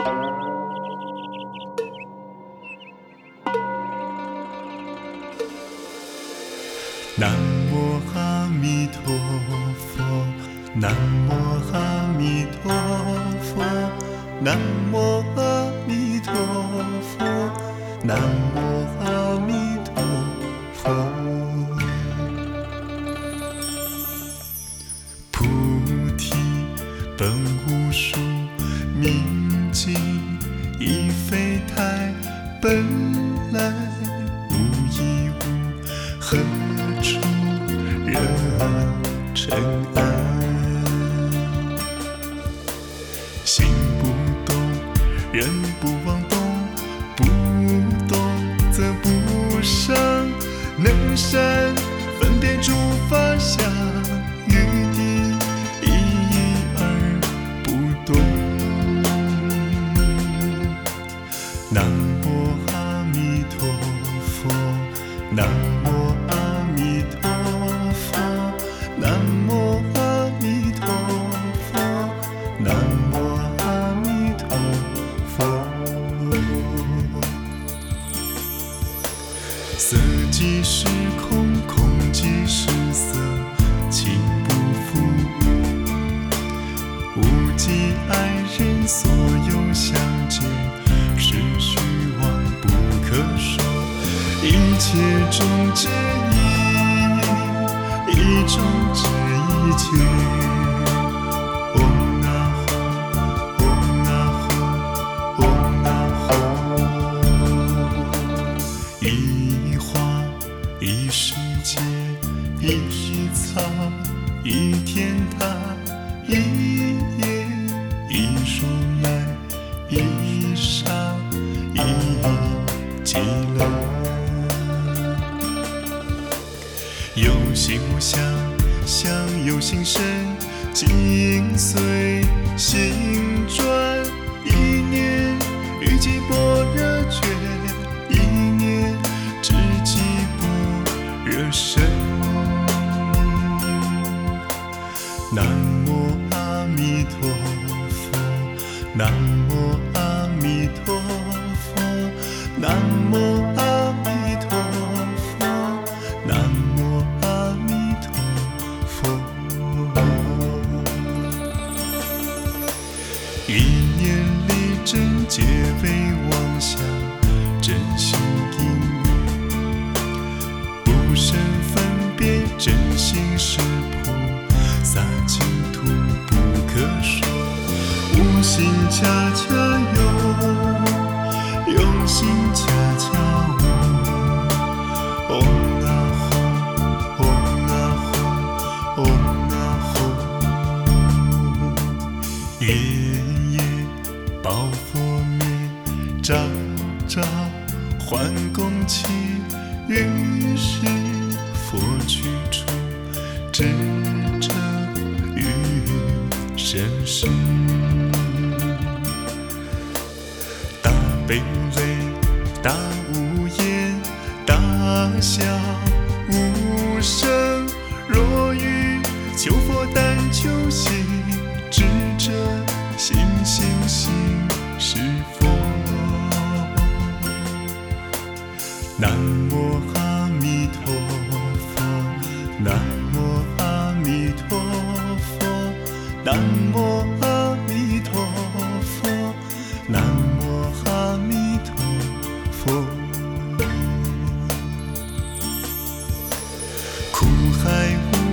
南无阿弥陀佛，南无阿弥陀佛，南无阿弥陀佛，南无阿弥陀佛。菩提本无树，明镜亦非台，本来无一物，何处惹尘埃？心不动，人不妄动，不动则不生，能善分别诸法相，于地一而不动。南无阿弥陀佛，南无阿弥陀佛，南无阿弥陀佛，南无阿弥陀佛。色即是空，空即是色，情不负无，无即爱人，所有相见是虚妄不可说，一切种之一，一种之一切。嗡啊吽，嗡啊吽，嗡啊吽。一花一世界，一草一天堂，一叶一如来，一沙一极乐。有形无相，相由心生，境随心转，一念于即般若觉，一念至即般若身。南无阿弥陀佛，南无阿弥陀佛，南无阿弥陀佛，南无阿弥陀佛。一念力真，皆为妄想，真心因不生分别，真心是菩萨净土不可说，无心恰恰有，用心恰恰无。嗡啊吽，嗡啊吽，嗡啊吽。夜夜报佛灭，朝朝还供起，于是佛去处，智者于身世。大悲无泪，大无言，大小无声。若欲求佛，但求心，智者心心心是佛。南无阿弥陀佛，南无阿弥陀佛，南无阿弥陀佛，南无阿弥陀佛。苦海无